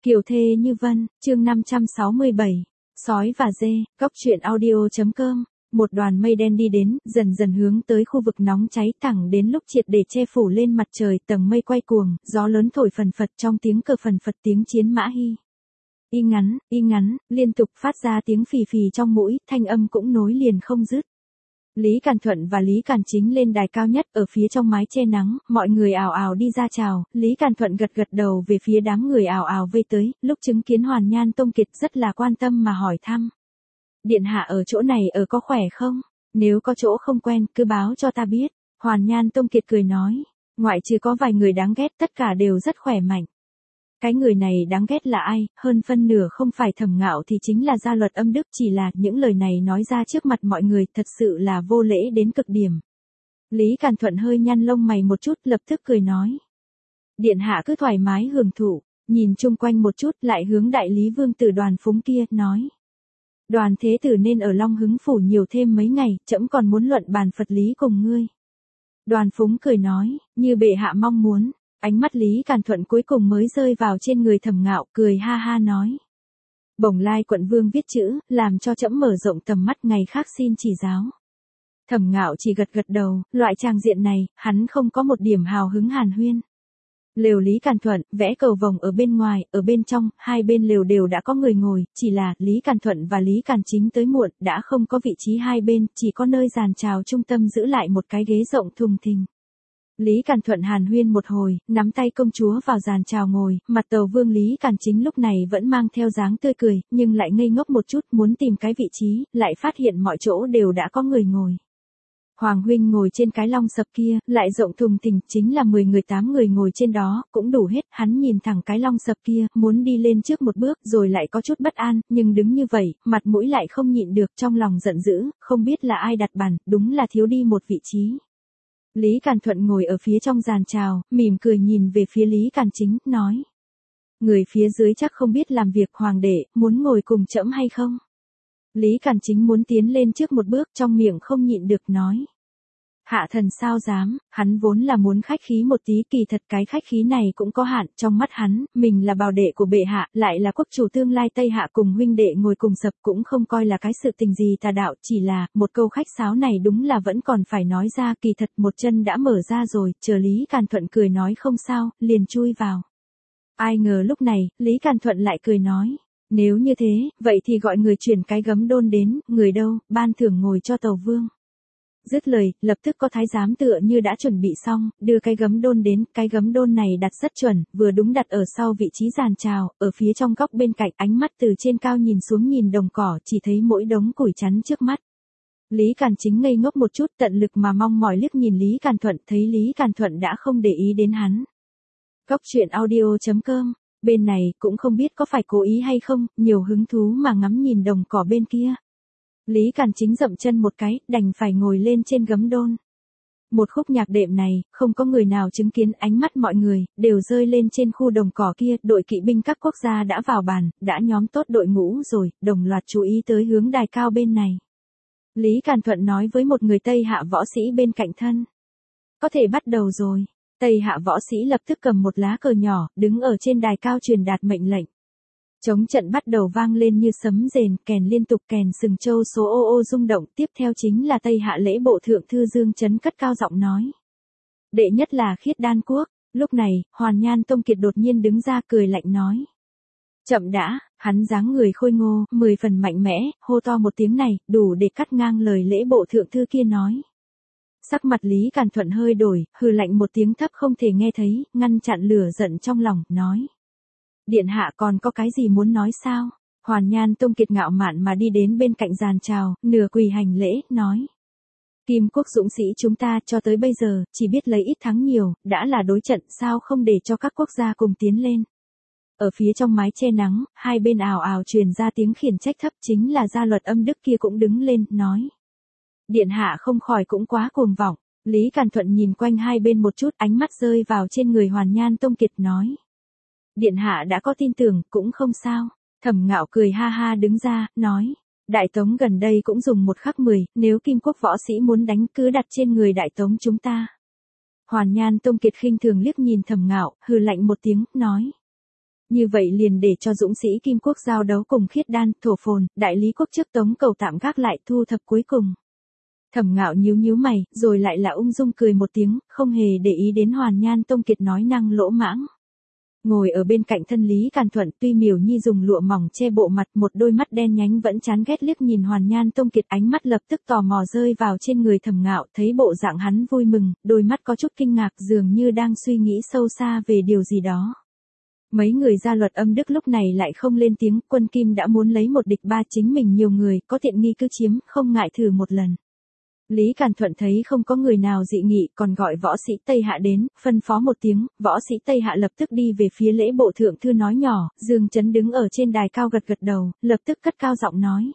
Kiều thê như vân, chương 567, sói và dê, góc truyện audio.com. Một đoàn mây đen đi đến, dần dần hướng tới khu vực nóng cháy thẳng đến lúc triệt để che phủ lên mặt trời, tầng mây quay cuồng, gió lớn thổi phần phật trong tiếng cờ phần phật tiếng chiến mã y ngắn, liên tục phát ra tiếng phì phì trong mũi, thanh âm cũng nối liền không dứt. Lý Càn Thuận và Lý Càn Chính lên đài cao nhất ở phía trong mái che nắng, mọi người ào ào đi ra chào, Lý Càn Thuận gật gật đầu về phía đám người ào ào vây tới, lúc chứng kiến Hoàn Nhan Tông Kiệt rất là quan tâm mà hỏi thăm. Điện hạ ở chỗ này ở có khỏe không? Nếu có chỗ không quen, cứ báo cho ta biết. Hoàn Nhan Tông Kiệt cười nói, ngoại trừ có vài người đáng ghét tất cả đều rất khỏe mạnh. Cái người này đáng ghét là ai, hơn phân nửa không phải Thẩm Ngạo thì chính là Gia Luật Âm Đức, chỉ là những lời này nói ra trước mặt mọi người thật sự là vô lễ đến cực điểm. Lý Càn Thuận hơi nhăn lông mày một chút, lập tức cười nói. Điện hạ cứ thoải mái hưởng thụ, nhìn chung quanh một chút lại hướng đại lý vương tử Đoàn Phúng kia, nói. Đoàn thế tử nên ở Long Hứng phủ nhiều thêm mấy ngày, trẫm còn muốn luận bàn Phật lý cùng ngươi. Đoàn Phúng cười nói, như bệ hạ mong muốn. Ánh mắt Lý Càn Thuận cuối cùng mới rơi vào trên người Thẩm Ngạo, cười ha ha nói. Bổng Lai quận vương viết chữ, làm cho trẫm mở rộng tầm mắt, ngày khác xin chỉ giáo. Thẩm Ngạo chỉ gật gật đầu, loại tràng diện này, hắn không có một điểm hào hứng hàn huyên. Lều Lý Càn Thuận, vẽ cầu vồng ở bên ngoài, ở bên trong, hai bên lều đều đã có người ngồi, chỉ là Lý Càn Thuận và Lý Càn Chính tới muộn, đã không có vị trí hai bên, chỉ có nơi giàn chào trung tâm giữ lại một cái ghế rộng thùng thình. Lý Càn Thuận hàn huyên một hồi, nắm tay công chúa vào giàn chào ngồi, mặt tàu vương Lý Càn Chính lúc này vẫn mang theo dáng tươi cười, nhưng lại ngây ngốc một chút, muốn tìm cái vị trí, lại phát hiện mọi chỗ đều đã có người ngồi. Hoàng huynh ngồi trên cái long sập kia, lại rộng thùng thình, chính là 10 người 8 người ngồi trên đó, cũng đủ hết, hắn nhìn thẳng cái long sập kia, muốn đi lên trước một bước, rồi lại có chút bất an, nhưng đứng như vậy, mặt mũi lại không nhịn được, trong lòng giận dữ, không biết là ai đặt bàn, đúng là thiếu đi một vị trí. Lý Càn Thuận ngồi ở phía trong giàn chào, mỉm cười nhìn về phía Lý Càn Chính, nói. Người phía dưới chắc không biết làm việc, hoàng đệ, muốn ngồi cùng trẫm hay không? Lý Càn Chính muốn tiến lên trước một bước, trong miệng không nhịn được nói. Hạ thần sao dám, hắn vốn là muốn khách khí một tí, kỳ thật cái khách khí này cũng có hạn, trong mắt hắn, mình là bào đệ của bệ hạ, lại là quốc chủ tương lai Tây Hạ cùng huynh đệ ngồi cùng sập cũng không coi là cái sự tình gì tà đạo, chỉ là, một câu khách sáo này đúng là vẫn còn phải nói ra, kỳ thật một chân đã mở ra rồi, chờ Lý Càn Thuận cười nói không sao, liền chui vào. Ai ngờ lúc này, Lý Càn Thuận lại cười nói. Nếu như thế, vậy thì gọi người chuyển cái gấm đôn đến, người đâu, ban thưởng ngồi cho tàu vương. Dứt lời, lập tức có thái giám tựa như đã chuẩn bị xong, đưa cái gấm đôn đến, cái gấm đôn này đặt rất chuẩn, vừa đúng đặt ở sau vị trí giàn chào, ở phía trong góc bên cạnh, ánh mắt từ trên cao nhìn xuống nhìn đồng cỏ, chỉ thấy mỗi đống củi chắn trước mắt. Lý Càn Chính ngây ngốc một chút, tận lực mà mong mỏi liếc nhìn Lý Càn Thuận, thấy Lý Càn Thuận đã không để ý đến hắn. Góc truyện audio.com. Bên này cũng không biết có phải cố ý hay không, nhiều hứng thú mà ngắm nhìn đồng cỏ bên kia. Lý Càn Chính dậm chân một cái, đành phải ngồi lên trên gấm đôn. Một khúc nhạc đệm này, không có người nào chứng kiến, ánh mắt mọi người, đều rơi lên trên khu đồng cỏ kia, đội kỵ binh các quốc gia đã vào bàn, đã nhóm tốt đội ngũ rồi, đồng loạt chú ý tới hướng đài cao bên này. Lý Càn Thuận nói với một người Tây Hạ võ sĩ bên cạnh thân. Có thể bắt đầu rồi. Tây Hạ võ sĩ lập tức cầm một lá cờ nhỏ, đứng ở trên đài cao truyền đạt mệnh lệnh. Trống trận bắt đầu vang lên như sấm rền, kèn liên tục, kèn sừng châu số ô ô rung động, tiếp theo chính là Tây Hạ lễ bộ thượng thư Dương Chấn cất cao giọng nói. Đệ nhất là Khiết Đan quốc, lúc này, Hoàn Nhan Tông Kiệt đột nhiên đứng ra cười lạnh nói. Chậm đã, hắn dáng người khôi ngô, 10 phần mạnh mẽ, hô to một tiếng này, đủ để cắt ngang lời lễ bộ thượng thư kia nói. Sắc mặt Lý Càn Thuận hơi đổi, hừ lạnh một tiếng thấp không thể nghe thấy, ngăn chặn lửa giận trong lòng, nói. Điện hạ còn có cái gì muốn nói sao? Hoàn Nhan Tông Kiệt ngạo mạn mà đi đến bên cạnh giàn chào, nửa quỳ hành lễ, nói. Kim quốc dũng sĩ chúng ta cho tới bây giờ, chỉ biết lấy ít thắng nhiều, đã là đối trận, sao không để cho các quốc gia cùng tiến lên. Ở phía trong mái che nắng, hai bên ào ào truyền ra tiếng khiển trách thấp, chính là Gia Luật Âm Đức kia cũng đứng lên, nói. Điện hạ không khỏi cũng quá cuồng vọng. Lý Càn Thuận nhìn quanh hai bên một chút, ánh mắt rơi vào trên người Hoàn Nhan Tông Kiệt, nói. Điện hạ đã có tin tưởng, cũng không sao. Thẩm Ngạo cười ha ha đứng ra, nói. Đại Tống gần đây cũng dùng 1/10, nếu Kim quốc võ sĩ muốn đánh cứ đặt trên người Đại Tống chúng ta. Hoàn Nhan Tông Kiệt khinh thường liếc nhìn Thẩm Ngạo, hừ lạnh một tiếng, nói. Như vậy liền để cho dũng sĩ Kim Quốc giao đấu cùng Khiết Đan, Thổ Phồn, đại lý quốc trước Tống Cầu tạm gác lại thu thập cuối cùng. Thẩm Ngạo nhíu nhíu mày, rồi lại là ung dung cười một tiếng, không hề để ý đến Hoàn Nhan Tông Kiệt nói năng lỗ mãng. Ngồi ở bên cạnh thân Lý Càn Thuận, tuy Miểu Nhi dùng lụa mỏng che bộ mặt, một đôi mắt đen nhánh vẫn chán ghét liếc nhìn Hoàn Nhan Tông Kiệt, ánh mắt lập tức tò mò rơi vào trên người Thẩm Ngạo, thấy bộ dạng hắn vui mừng, đôi mắt có chút kinh ngạc, dường như đang suy nghĩ sâu xa về điều gì đó. Mấy người gia luật âm đức lúc này lại không lên tiếng, Quân Kim đã muốn lấy một địch ba, chính mình nhiều người, có tiện nghi cứ chiếm, không ngại thử một lần. Lý Càn Thuận thấy không có người nào dị nghị, còn gọi võ sĩ Tây Hạ đến, phân phó một tiếng, võ sĩ Tây Hạ lập tức đi về phía lễ bộ thượng thư nói nhỏ, Dương Chấn đứng ở trên đài cao gật gật đầu, lập tức cất cao giọng nói.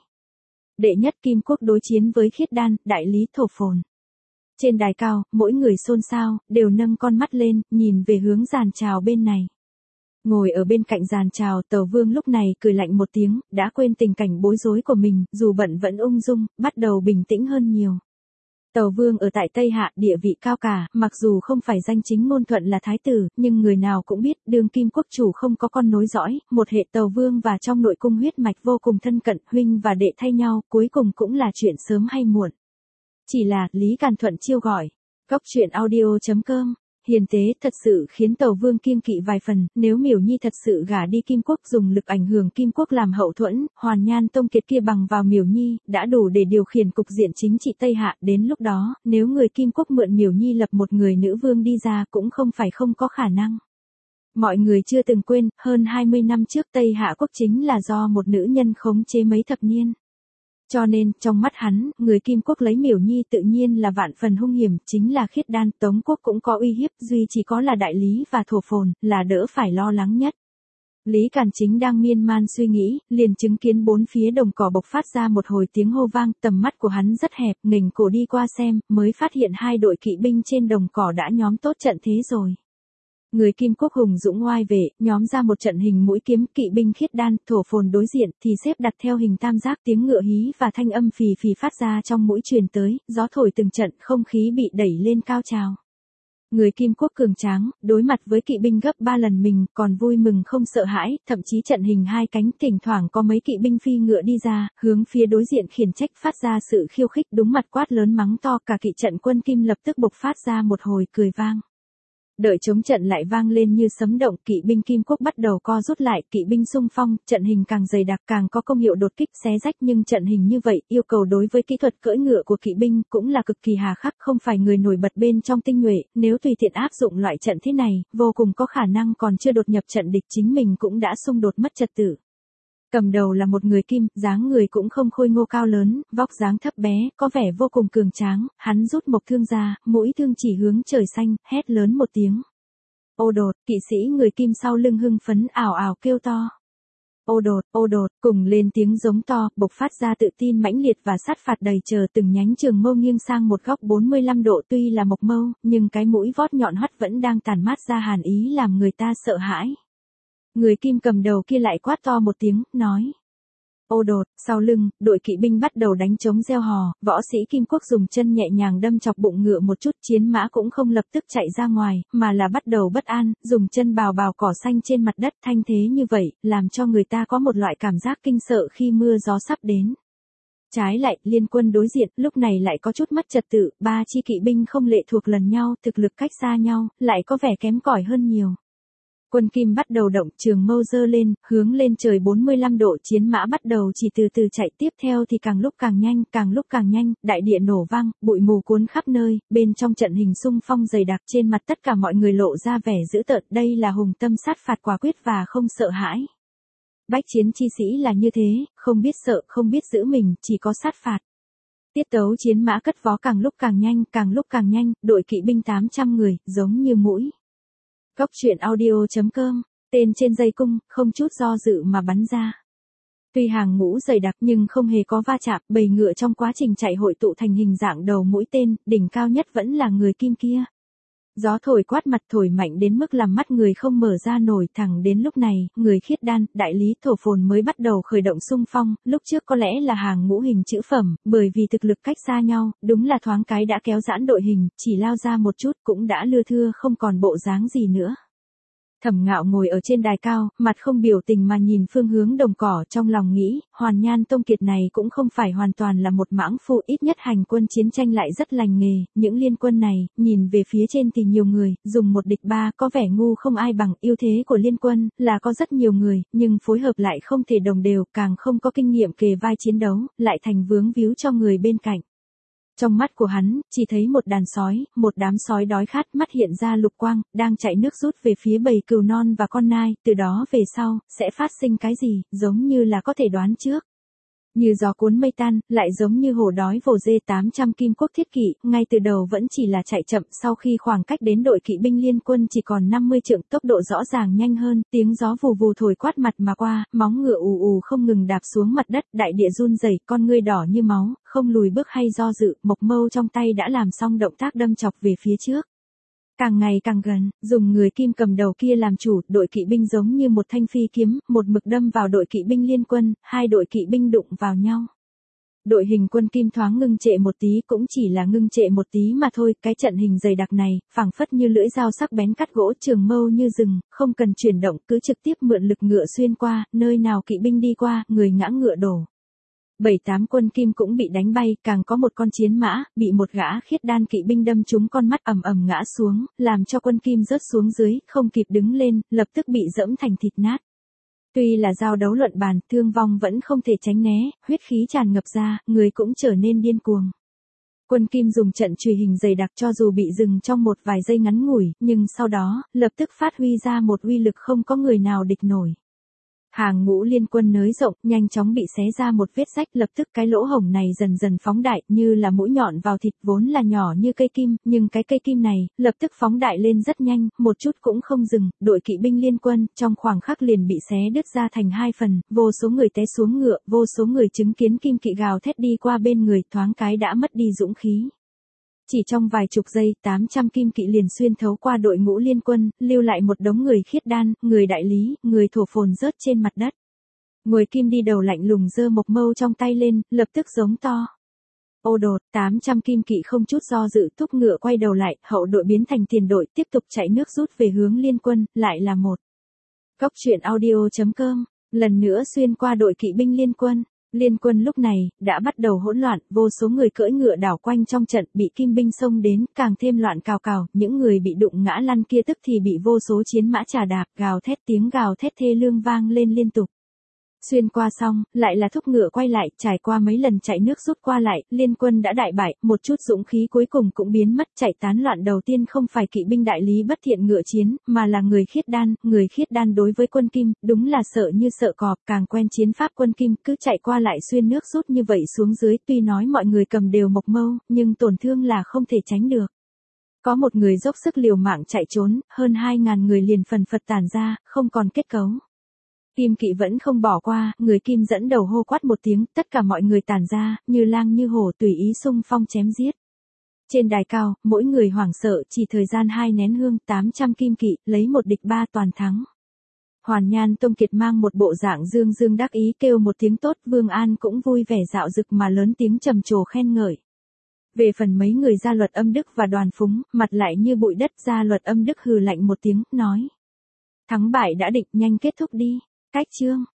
Đệ nhất Kim Quốc đối chiến với Khiết Đan, đại lý Thổ Phồn. Trên đài cao, mỗi người xôn xao, đều nâng con mắt lên, nhìn về hướng giàn chào bên này. Ngồi ở bên cạnh giàn chào, Tàu Vương lúc này cười lạnh một tiếng, đã quên tình cảnh bối rối của mình, dù bận vẫn ung dung, bắt đầu bình tĩnh hơn nhiều. Tàu Vương ở tại Tây Hạ địa vị cao cả, mặc dù không phải danh chính ngôn thuận là thái tử, nhưng người nào cũng biết đương kim quốc chủ không có con nối dõi, một hệ Tàu Vương và trong nội cung huyết mạch vô cùng thân cận, huynh và đệ thay nhau, cuối cùng cũng là chuyện sớm hay muộn. Chỉ là, Lý Càn Thuận chiêu gọi. Góc truyện audio.com Hiền tế thật sự khiến Tàu Vương kiêng kỵ vài phần, nếu Miểu Nhi thật sự gả đi Kim Quốc dùng lực ảnh hưởng Kim Quốc làm hậu thuẫn, Hoàn Nhan Tông Kiệt kia bằng vào Miểu Nhi, đã đủ để điều khiển cục diện chính trị Tây Hạ, đến lúc đó, nếu người Kim Quốc mượn Miểu Nhi lập một người nữ vương đi ra cũng không phải không có khả năng. Mọi người chưa từng quên, hơn 20 năm trước Tây Hạ quốc chính là do một nữ nhân khống chế mấy thập niên. Cho nên, trong mắt hắn, người Kim Quốc lấy Miểu Nhi tự nhiên là vạn phần hung hiểm, chính là Khiết Đan, Tống Quốc cũng có uy hiếp, duy chỉ có là đại lý và Thổ Phồn, là đỡ phải lo lắng nhất. Lý Càn Chính đang miên man suy nghĩ, liền chứng kiến bốn phía đồng cỏ bộc phát ra một hồi tiếng hô vang, tầm mắt của hắn rất hẹp, nghềnh cổ đi qua xem, mới phát hiện hai đội kỵ binh trên đồng cỏ đã nhóm tốt trận thế rồi. Người Kim Quốc hùng dũng oai vệ, nhóm ra một trận hình mũi kiếm, kỵ binh Khiết Đan, Thổ Phồn đối diện, thì xếp đặt theo hình tam giác, tiếng ngựa hí và thanh âm phì phì phát ra trong mũi truyền tới, gió thổi từng trận, không khí bị đẩy lên cao trào. Người Kim Quốc cường tráng, đối mặt với kỵ binh gấp 3 lần mình, còn vui mừng không sợ hãi, thậm chí trận hình hai cánh, thỉnh thoảng có mấy kỵ binh phi ngựa đi ra, hướng phía đối diện khiển trách, phát ra sự khiêu khích, đúng mặt quát lớn mắng to, cả kỵ trận quân Kim lập tức bộc phát ra một hồi cười vang. Đợi chống trận lại vang lên như sấm động, kỵ binh Kim Quốc bắt đầu co rút lại, kỵ binh xung phong, trận hình càng dày đặc càng có công hiệu đột kích xé rách, nhưng trận hình như vậy, yêu cầu đối với kỹ thuật cưỡi ngựa của kỵ binh cũng là cực kỳ hà khắc, không phải người nổi bật bên trong tinh nhuệ, nếu tùy tiện áp dụng loại trận thế này, vô cùng có khả năng còn chưa đột nhập trận địch chính mình cũng đã xung đột mất trật tự. Cầm đầu là một người Kim, dáng người cũng không khôi ngô cao lớn, vóc dáng thấp bé, có vẻ vô cùng cường tráng, hắn rút mộc thương ra, mũi thương chỉ hướng trời xanh, hét lớn một tiếng. Ô đột, kỵ sĩ người Kim sau lưng hưng phấn ảo ảo kêu to. Ô đột, cùng lên tiếng giống to, bộc phát ra tự tin mãnh liệt và sát phạt đầy chờ, từng nhánh trường mâu nghiêng sang một góc 45 độ, tuy là mộc mâu, nhưng cái mũi vót nhọn hoắt vẫn đang tàn mát ra hàn ý làm người ta sợ hãi. Người Kim cầm đầu kia lại quát to một tiếng, nói. Ô đột, sau lưng, đội kỵ binh bắt đầu đánh trống reo hò, võ sĩ Kim Quốc dùng chân nhẹ nhàng đâm chọc bụng ngựa một chút, chiến mã cũng không lập tức chạy ra ngoài, mà là bắt đầu bất an, dùng chân bào bào cỏ xanh trên mặt đất, thanh thế như vậy, làm cho người ta có một loại cảm giác kinh sợ khi mưa gió sắp đến. Trái lại, liên quân đối diện, lúc này lại có chút mất trật tự, ba chi kỵ binh không lệ thuộc lần nhau, thực lực cách xa nhau, lại có vẻ kém cỏi hơn nhiều. Quân Kim bắt đầu động, trường mâu giơ lên, hướng lên trời 45 độ, chiến mã bắt đầu chỉ từ từ chạy, tiếp theo thì càng lúc càng nhanh, đại địa nổ vang, bụi mù cuốn khắp nơi, bên trong trận hình xung phong dày đặc, trên mặt tất cả mọi người lộ ra vẻ dữ tợn, đây là hùng tâm sát phạt quả quyết và không sợ hãi. Bách chiến chi sĩ là như thế, không biết sợ, không biết giữ mình, chỉ có sát phạt. Tiết tấu chiến mã cất vó càng lúc càng nhanh, đội kỵ binh 800 người, giống như mũi. Góc truyện audio.com, tên trên dây cung, không chút do dự mà bắn ra. Tuy hàng ngũ dày đặc nhưng không hề có va chạm, bầy ngựa trong quá trình chạy hội tụ thành hình dạng đầu mũi tên, đỉnh cao nhất vẫn là người Kim kia. Gió thổi quát mặt, thổi mạnh đến mức làm mắt người không mở ra nổi, thẳng đến lúc này, người Khiết Đan, đại lý Thổ Phồn mới bắt đầu khởi động xung phong, lúc trước có lẽ là hàng ngũ hình chữ phẩm, bởi vì thực lực cách xa nhau, đúng là thoáng cái đã kéo giãn đội hình, chỉ lao ra một chút cũng đã lưa thưa không còn bộ dáng gì nữa. Thẩm Ngạo ngồi ở trên đài cao, mặt không biểu tình mà nhìn phương hướng đồng cỏ, trong lòng nghĩ, Hoàn Nhan Tông Kiệt này cũng không phải hoàn toàn là một mãng phu, ít nhất hành quân chiến tranh lại rất lành nghề, những liên quân này, nhìn về phía trên thì nhiều người, dùng một địch ba có vẻ ngu không ai bằng, ưu thế của liên quân là có rất nhiều người, nhưng phối hợp lại không thể đồng đều, càng không có kinh nghiệm kề vai chiến đấu, lại thành vướng víu cho người bên cạnh. Trong mắt của hắn, chỉ thấy một đàn sói, một đám sói đói khát, mắt hiện ra lục quang, đang chạy nước rút về phía bầy cừu non và con nai, từ đó về sau, sẽ phát sinh cái gì, giống như là có thể đoán trước. Như gió cuốn mây tan, lại giống như hổ đói vồ dê 800 kim quốc thiết kỵ, ngay từ đầu vẫn chỉ là chạy chậm, sau khi khoảng cách đến đội kỵ binh liên quân chỉ còn 50 trượng, tốc độ rõ ràng nhanh hơn, tiếng gió vù vù thổi quát mặt mà qua, móng ngựa ù ù không ngừng đạp xuống mặt đất, đại địa run rẩy, con ngươi đỏ như máu, không lùi bước hay do dự, mộc mâu trong tay đã làm xong động tác đâm chọc về phía trước. Càng ngày càng gần, dùng người Kim cầm đầu kia làm chủ, đội kỵ binh giống như một thanh phi kiếm, một mực đâm vào đội kỵ binh liên quân, hai đội kỵ binh đụng vào nhau. Đội hình quân Kim thoáng ngưng trệ một tí, cũng chỉ là ngưng trệ một tí mà thôi, cái trận hình dày đặc này, phảng phất như lưỡi dao sắc bén cắt gỗ, trường mâu như rừng, không cần chuyển động, cứ trực tiếp mượn lực ngựa xuyên qua, nơi nào kỵ binh đi qua, người ngã ngựa đổ. 7-8 quân Kim cũng bị đánh bay, càng có một con chiến mã, bị một gã khiết đan kỵ binh đâm trúng con mắt, ầm ầm ngã xuống, làm cho quân Kim rớt xuống dưới, không kịp đứng lên, lập tức bị dẫm thành thịt nát. Tuy là giao đấu luận bàn, thương vong vẫn không thể tránh né, huyết khí tràn ngập ra, người cũng trở nên điên cuồng. Quân Kim dùng trận chùy hình dày đặc, cho dù bị dừng trong một vài giây ngắn ngủi, nhưng sau đó, lập tức phát huy ra một uy lực không có người nào địch nổi. Hàng ngũ liên quân nới rộng, nhanh chóng bị xé ra một vết rách, lập tức cái lỗ hổng này dần dần phóng đại, như là mũi nhọn vào thịt, vốn là nhỏ như cây kim, nhưng cái cây kim này, lập tức phóng đại lên rất nhanh, một chút cũng không dừng, đội kỵ binh liên quân, trong khoảng khắc liền bị xé đứt ra thành hai phần, vô số người té xuống ngựa, vô số người chứng kiến kim kỵ gào thét đi qua bên người, thoáng cái đã mất đi dũng khí. Chỉ trong vài chục giây, 800 kim kỵ liền xuyên thấu qua đội ngũ liên quân, lưu lại một đống người khiết đan, người đại lý, người thổ phồn rớt trên mặt đất. Ngồi Kim đi đầu lạnh lùng giơ mộc mâu trong tay lên, lập tức giống to. Ô đột, 800 kim kỵ không chút do dự thúc ngựa quay đầu lại, hậu đội biến thành tiền đội, tiếp tục chạy nước rút về hướng liên quân, lại là một. Góc truyện audio.com, lần nữa xuyên qua đội kỵ binh liên quân. Liên quân lúc này, đã bắt đầu hỗn loạn, vô số người cưỡi ngựa đảo quanh trong trận, bị kim binh xông đến, càng thêm loạn cào cào, những người bị đụng ngã lăn kia tức thì bị vô số chiến mã chà đạp, gào thét, tiếng gào thét thê lương vang lên liên tục. Xuyên qua xong, lại là thúc ngựa quay lại, trải qua mấy lần chạy nước rút qua lại, liên quân đã đại bại, một chút dũng khí cuối cùng cũng biến mất, chạy tán loạn đầu tiên không phải kỵ binh đại lý bất thiện ngựa chiến, mà là người khiết đan đối với quân Kim, đúng là sợ như sợ cọp, càng quen chiến pháp quân Kim, cứ chạy qua lại xuyên nước rút như vậy xuống dưới, tuy nói mọi người cầm đều mộc mâu, nhưng tổn thương là không thể tránh được. Có một người dốc sức liều mạng chạy trốn, hơn 2.000 người liền phần phật tản ra, không còn kết cấu. Kim kỵ vẫn không bỏ qua, người Kim dẫn đầu hô quát một tiếng, tất cả mọi người tản ra, như lang như hổ tùy ý xung phong chém giết. Trên đài cao, mỗi người hoảng sợ, chỉ thời gian 2 nén hương, 800 kim kỵ, lấy một địch 3 toàn thắng. Hoàn Nhan Tông Kiệt mang một bộ dạng dương dương đắc ý kêu một tiếng tốt, Vương An cũng vui vẻ dạo dực mà lớn tiếng trầm trồ khen ngợi. Về phần mấy người Gia Luật Âm Đức và Đoàn Phúng, mặt lại như bụi đất, Gia Luật Âm Đức hừ lạnh một tiếng, nói. Thắng bại đã định, nhanh kết thúc đi. Cách chương